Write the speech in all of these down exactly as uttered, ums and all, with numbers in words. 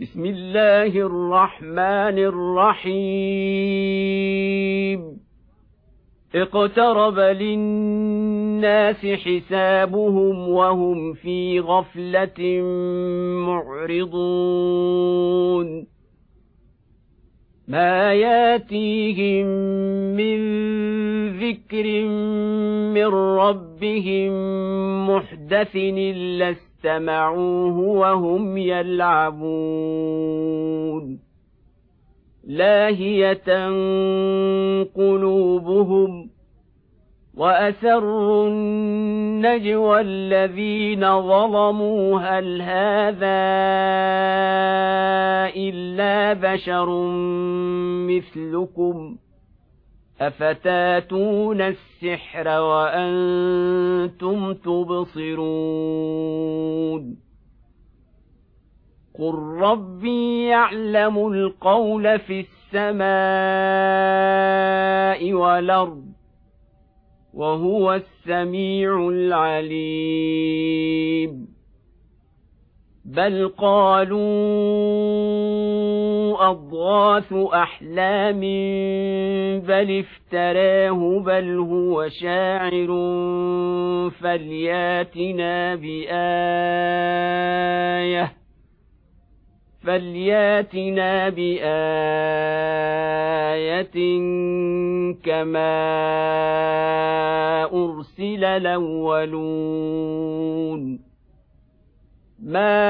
بسم الله الرحمن الرحيم اقترب للناس حسابهم وهم في غفلة معرضون ما ياتيهم من ذكر من ربهم محدث إلا استمعوه وهم يلعبون لاهية قلوبهم وأسروا النجوى الذين ظلموا هل هذا إلا بشر مثلكم أفتاتون السحر وأنتم تبصرون قل ربي يعلم القول في السماء والأرض وهو السميع العليم بل قالوا أضغاث أحلام بل افتراه بل هو شاعر فلياتنا بآية فلياتنا بآية كما أرسل الأولون ما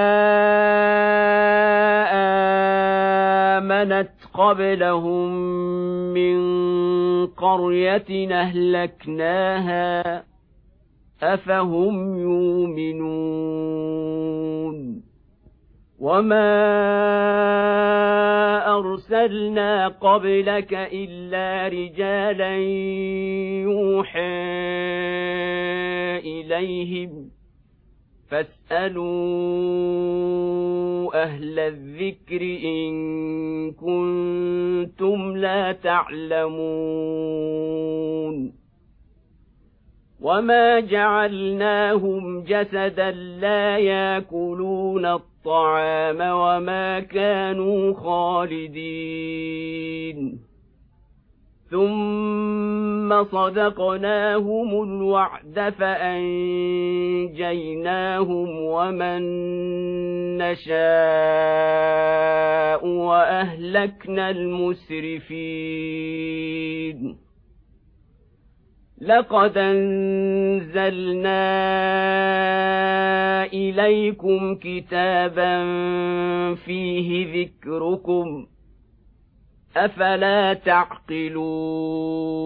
آمنت قبلهم من قرية أهلكناها أفهم يؤمنون وما أرسلنا قبلك إلا رجالا يوحى إليهم فاسألوا أهل الذكر إن كنتم لا تعلمون وما جعلناهم جسدا لا يأكلون الطعام وما كانوا خالدين ثم صدقناهم الوعد فأنجيناهم ومن نشاء وأهلكنا المسرفين لقد أنزلنا إليكم كتابا فيه ذكركم أفلا تعقلون